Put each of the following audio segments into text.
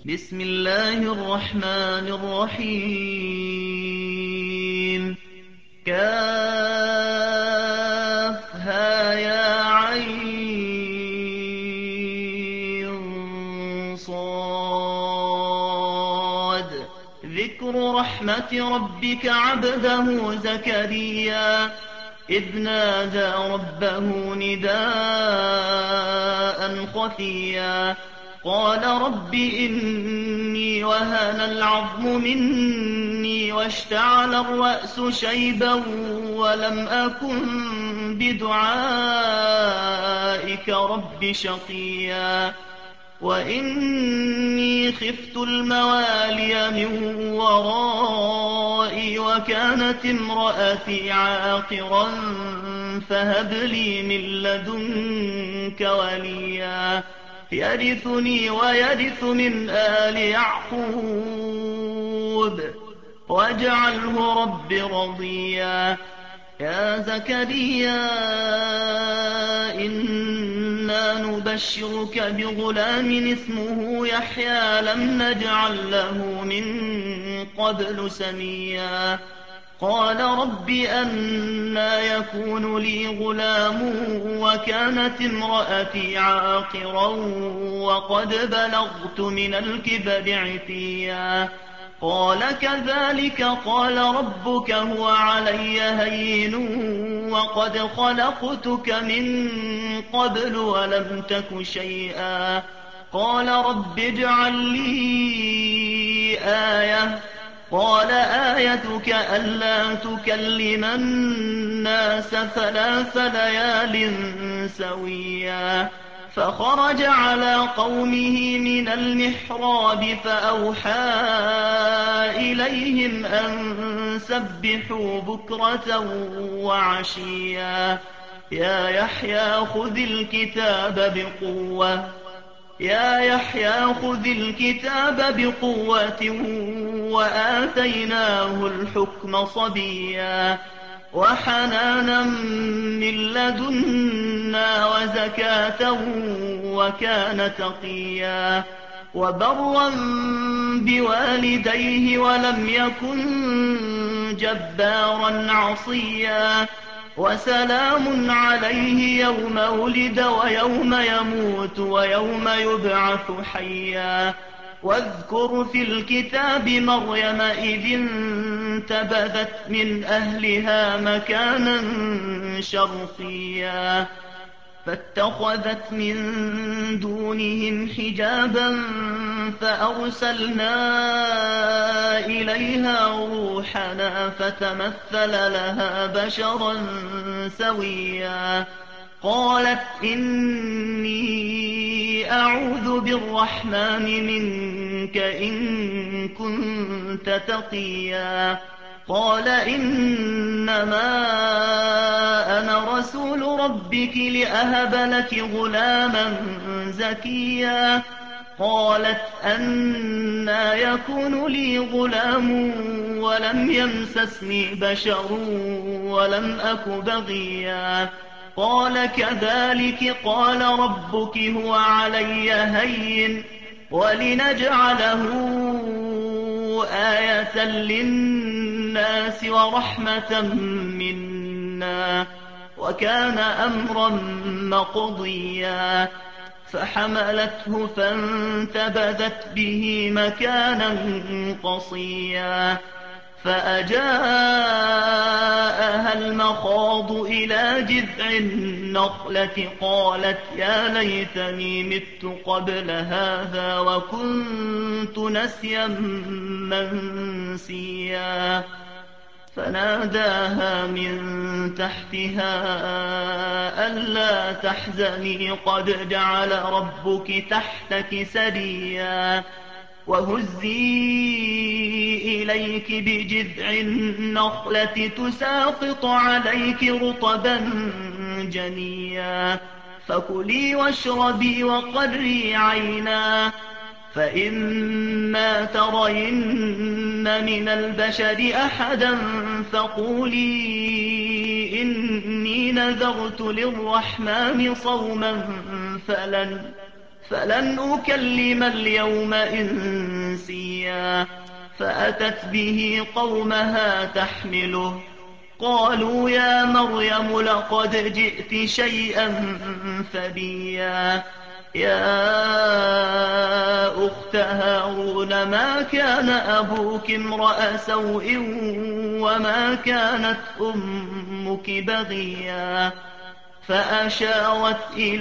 بسم الله الرحمن الرحيم. كافها يا عين صاد. ذكر رحمة ربك عبده زكريا إذ نادى ربه نداء خفيا قال رب إني وهن العظم مني واشتعل الرأس شيبا ولم أكن بدعائك رب شقيا وإني خفت الموالي من ورائي وكانت امرأتي عاقرا فهب لي من لدنك وليا يرثني ويرث من آل يعقوب واجعله رب رضيا. يا زكريا إنا نبشرك بغلام اسمه يحيى لم نجعل له من قبل سميا قال رب أنى يكون لي غلام وكانت امرأتي عاقرا وقد بلغت من الكبر عتيا قال كذلك قال ربك هو علي هين وقد خلقتك من قبل ولم تك شيئا قال رب اجعل لي آية قال آيتك ألا تكلم الناس 3 ليال سويا فخرج على قومه من المحراب فأوحى إليهم أن سبحوا بكرة وعشيا يا يحيى خذ الكتاب بقوة وآتيناه الحكم صبيا وحنانا من لدنا وزكاة وكان تقيا وبرا بوالديه ولم يكن جبارا عصيا وسلام عليه يوم ولد ويوم يموت ويوم يبعث حيا واذكر في الكتاب مريم إذ انتبذت من أهلها مكانا شرقيا فاتخذت من دونهم حجابا فأرسلنا إليها روحنا فتمثل لها بشرا سويا قالت إني أعوذ بالرحمن منك إن كنت تقيا قال إنما أنا رسول ربك لأهب لك غلاما زكيا قالت أنى يكون لي غلام ولم يمسسني بشر ولم أك بغيا قال كذلك قال ربك هو علي هين ولنجعله آية للناس ورحمة منا وكان أمرا مقضيا فحملته فانتبذت به مكانا قصيا فأجاءها المخاض إلى جذع النخلة قالت يا ليتني مت قبل هذا وكنت نسيا منسيا فناداها من تحتها ألا تحزني قد جعل ربك تحتك سريا وهزي إليك بجذع النخلة تساقط عليك رطبا جنيا فكلي واشربي وقري عينا فإما ترين من البشر أحدا فقولي إني نذرت للرحمن صوما فلن أكلم اليوم إنسيا فأتت به قومها تحمله قالوا يا مريم لقد جئت شيئا فريا يا أخت هارون ما كان أبوك امرأ سوء وما كانت أمك بغيا فأشارت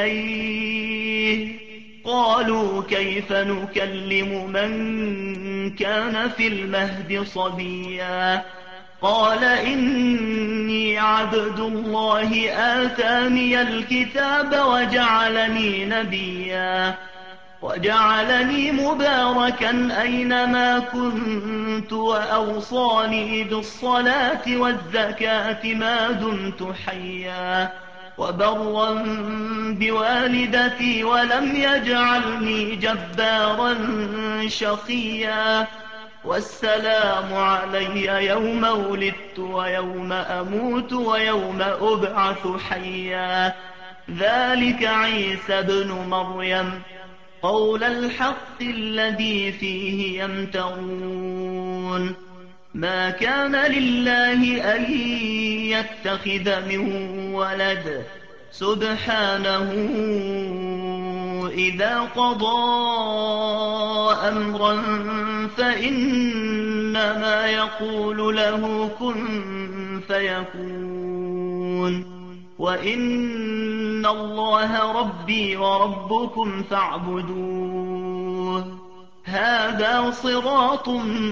إليه قالوا كيف نكلم من كان في المهد صبيا قال إني عبد الله آتاني الكتاب وجعلني نبيا وجعلني مباركا أينما كنت وأوصاني بالصلاة والزكاة ما دمت حيا وبرا بوالدتي ولم يجعلني جبارا شقيا والسلام علي يوم ولدت ويوم أموت ويوم أبعث حيا ذلك عيسى ابن مريم قول الحق الذي فيه يمترون ما كان لله أن يتخذ من ولد سبحانه إذا قضى أمرا فإنما يقول له كن فيكون وإن الله ربي وربكم فاعبدوه هذا صراط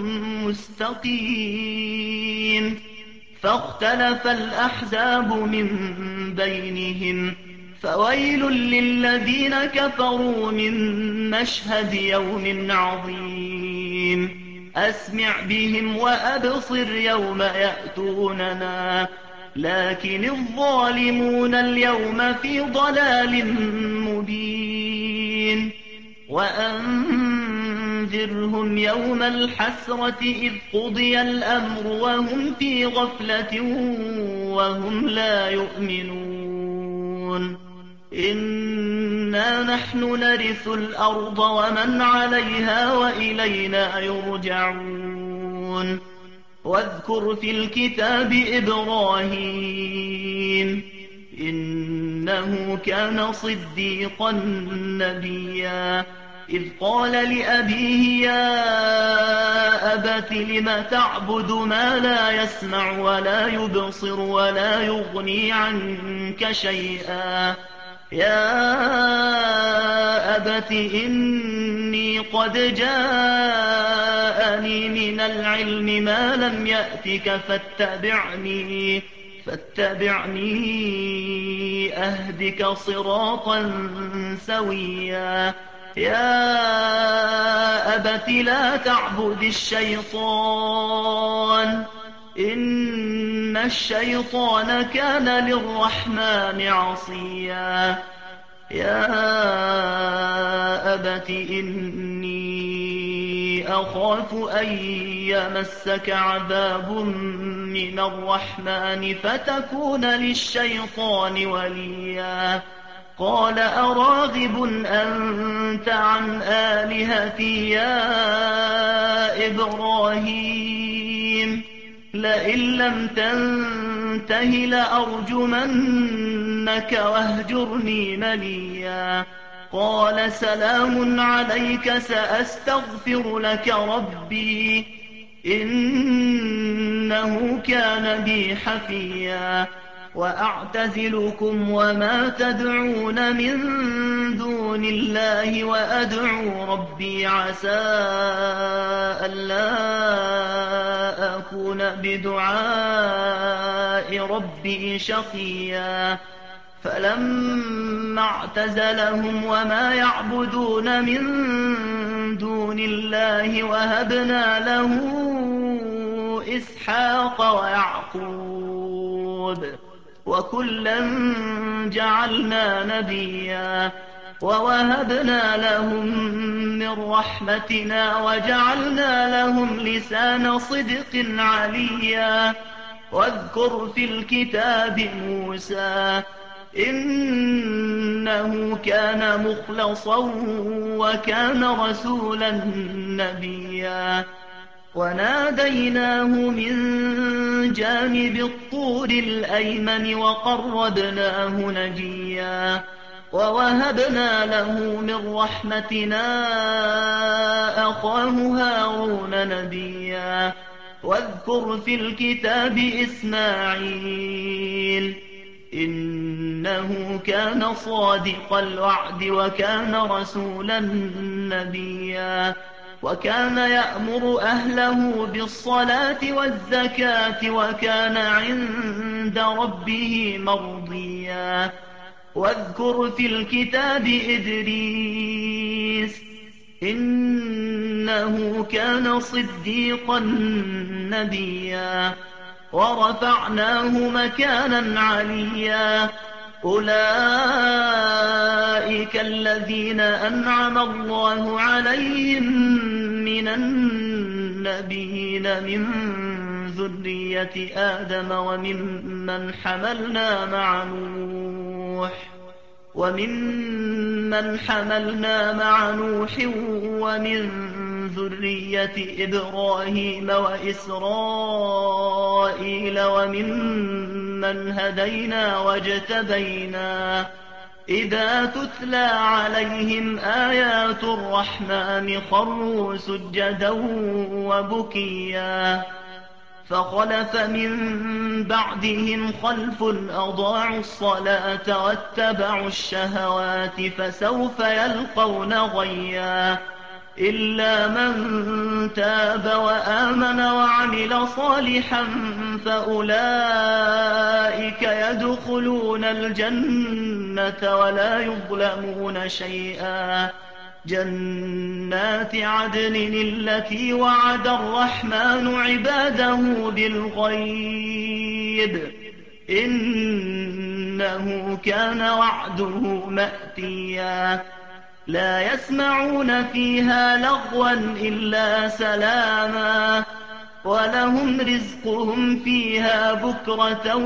مستقيم فاختلف الأحزاب من بينهم فويل للذين كفروا من مشهد يوم عظيم أسمع بهم وأبصر يوم يأتوننا لكن الظالمون اليوم في ضلال مبين وأنذرهم يوم الحسرة إذ قضي الأمر وهم في غفلة وهم لا يؤمنون إنا نحن نرث الأرض ومن عليها وإلينا يرجعون واذكر في الكتاب إبراهيم إنه كان صديقا نبيا إذ قال لأبيه يا أبت لم تعبد ما لا يسمع ولا يبصر ولا يغني عنك شيئا يا أبت إني قد جاءني من العلم ما لم يأتك فاتبعني أهدك صراطا سويا يا أبت لا تعبد الشيطان إن الشيطان كان للرحمن عصيا يا أبت إني أخاف أن يمسك عذاب من الرحمن فتكون للشيطان وليا قال أراغب أنت عن آلهتي يا إبراهيم لئن لم تنته لأرجمنك واهجرني مليا قال سلام عليك سأستغفر لك ربي إنه كان بي حفيا وأعتزلكم وما تدعون من دون الله وأدعو ربي عسى ألا أكون بدعاء ربي شقيا فلما اعتزلهم وما يعبدون من دون الله وهبنا له إسحاق ويعقوب وكلا جعلنا نبيا ووهبنا لهم من رحمتنا وجعلنا لهم لسان صدق عليا واذكر في الكتاب موسى إنه كان مخلصا وكان رسولا نبيا وناديناه من جانب الطور الأيمن وقربناه نجيا ووهبنا له من رحمتنا أخاه هارون نبيا واذكر في الكتاب إسماعيل إنه كان صادق الوعد وكان رسولا نبيا وكان يأمر أهله بالصلاة والزكاة وكان عند ربه مرضيا واذكر في الكتاب إدريس إنه كان صديقا نبيا ورفعناه مكانا عليا أولئك الذين أنعم الله عليهم من النبيين من ذرية آدم وممن حملنا مع نوح ومن ذرية إبراهيم وإسرائيل وممن هدينا واجتبينا إذا تتلى عليهم آيات الرحمن خروا سجدا وبكيا فخلف من بعدهم خلف أضاعوا الصلاة واتبعوا الشهوات فسوف يلقون غيا إلا من تاب وآمن وعمل صالحا فأولئك يدخلون الجنة ولا يظلمون شيئا جنات عدن التي وعد الرحمن عباده بالغيب إنه كان وعده مأتيا لا يسمعون فيها لغوا إلا سلاما ولهم رزقهم فيها بكرة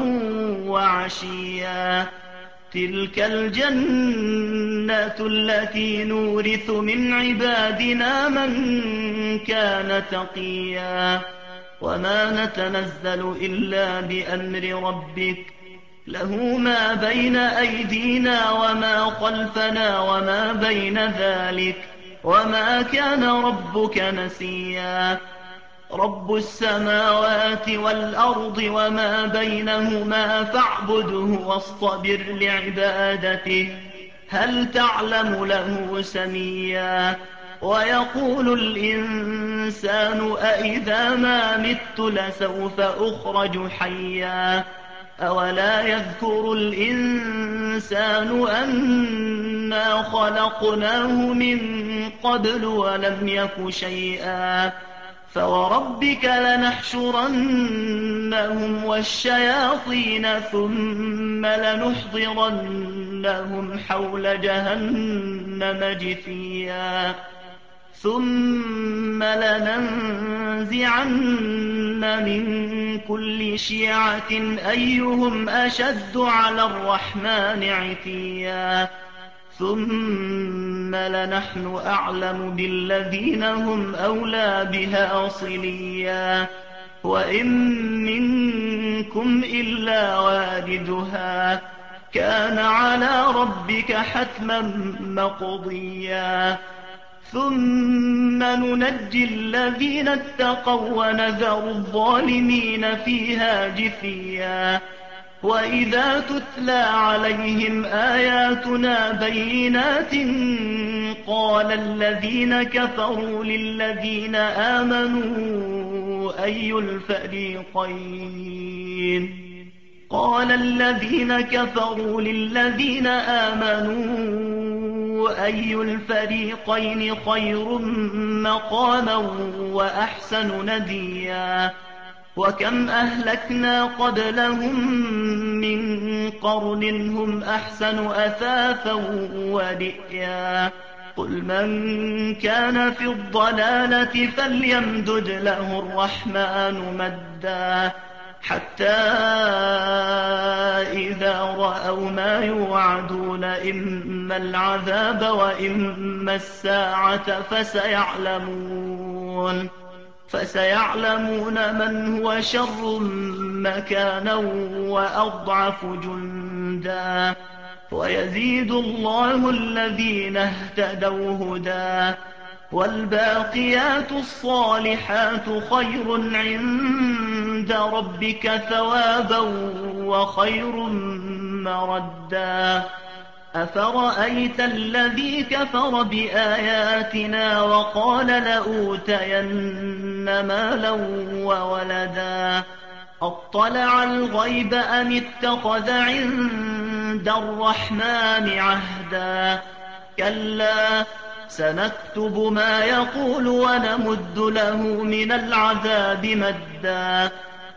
وعشيا تلك الجنة التي نورث من عبادنا من كان تقيا وما نتنزل إلا بأمر ربك له ما بين أيدينا وما خلفنا وما بين ذلك وما كان ربك نسيا رب السماوات والأرض وما بينهما فاعبده واصطبر لعبادته هل تعلم له سميا ويقول الإنسان أإذا ما مت لسوف أخرج حيا أولا يذكر الإنسان أنا خلقناه من قبل ولم يك شيئا فوربك لنحشرنهم والشياطين ثم لنحضرنهم حول جهنم جثيا ثم لننزعن من كل شيعة أيهم أشد على الرحمن عتيا ثم لنحن أعلم بالذين هم أولى بها صليا وإن منكم إلا واردها كان على ربك حتما مقضيا ثم ننجي الذين اتقوا ونذر الظالمين فيها جثيا وإذا تتلى عليهم آياتنا بينات قال الذين كفروا للذين آمنوا أي الفريقين خير مقاما وأحسن نديا وكم أهلكنا قبلهم من قرن هم أحسن أثاثا ورئيا قل من كان في الضلالة فليمدد له الرحمن مدا حتى إذا رأوا ما يوعدون إما العذاب وإما الساعة فسيعلمون من هو شر مكانا وأضعف جندا ويزيد الله الذين اهتدوا هدى والباقيات الصالحات خير عند ربك ثوابا وخير مردا أفرأيت الذي كفر بآياتنا وقال لأوتين مالا وولدا أطلع الغيب أم اتخذ عند الرحمن عهدا كلا سنكتب ما يقول ونمد له من العذاب مدا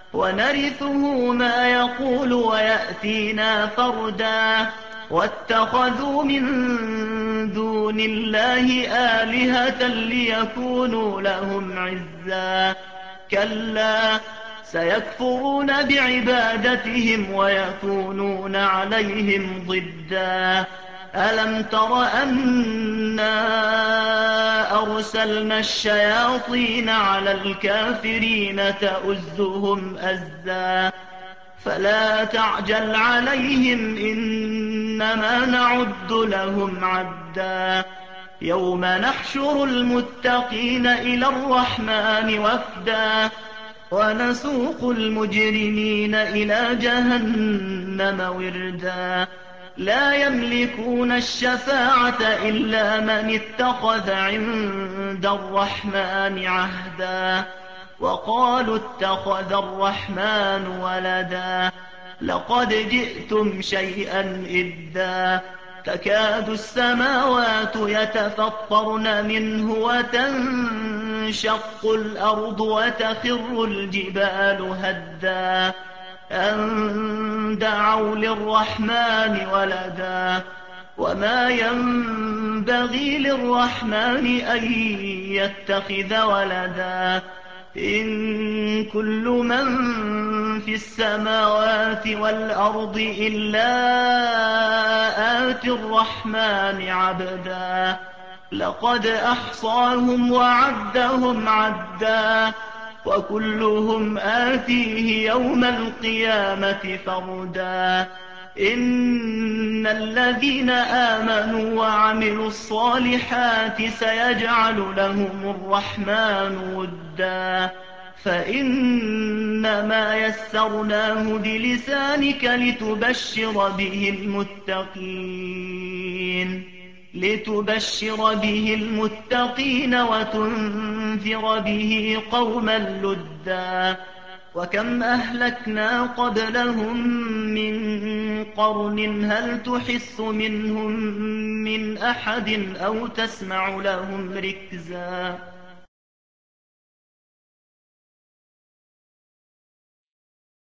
ونرثه ما يقول ويأتينا فردا واتخذوا من دون الله آلهة ليكونوا لهم عزا كلا سيكفرون بعبادتهم ويكونون عليهم ضدا ألم تر أنا أرسلنا الشياطين على الكافرين تؤزهم أزا فلا تعجل عليهم إنما نعد لهم عدا يوم نحشر المتقين إلى الرحمن وفدا ونسوق المجرمين إلى جهنم وردا لا يملكون الشفاعة إلا من اتخذ عند الرحمن عهدا وقالوا اتخذ الرحمن ولدا لقد جئتم شيئا إدا تكاد السماوات يتفطرن منه وتنشق الأرض وتخر الجبال هدا أن دعوا للرحمن ولدا وما ينبغي للرحمن أن يتخذ ولدا إن كل من في السماوات والأرض إلا آتي الرحمن عبدا لقد أحصاهم وعدهم عدا وكلهم آتيه يوم القيامة فردا إن الذين آمنوا وعملوا الصالحات سيجعل لهم الرحمن ودا فإنما يسرناه بلسانك لتبشر به المتقين وتنذر به قوما لدا وكم أهلكنا قبلهم من قرن هل تحس منهم من أحد أو تسمع لهم ركزا